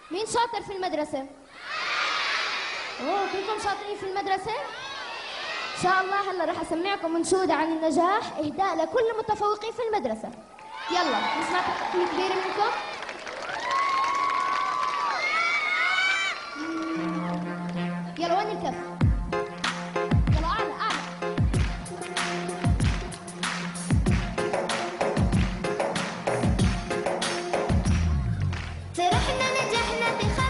مين شاطر في المدرسة؟ اوه كلكم شاطرين في المدرسة؟ ان شاء الله هلا رح اسمعكم انشودة عن النجاح اهداء لكل المتفوقين في المدرسة. يلا نسمع تحية كبيرة منكم. يلا وين الكف؟ يلا اعلى اعلى. فرحنا نجحنا بخير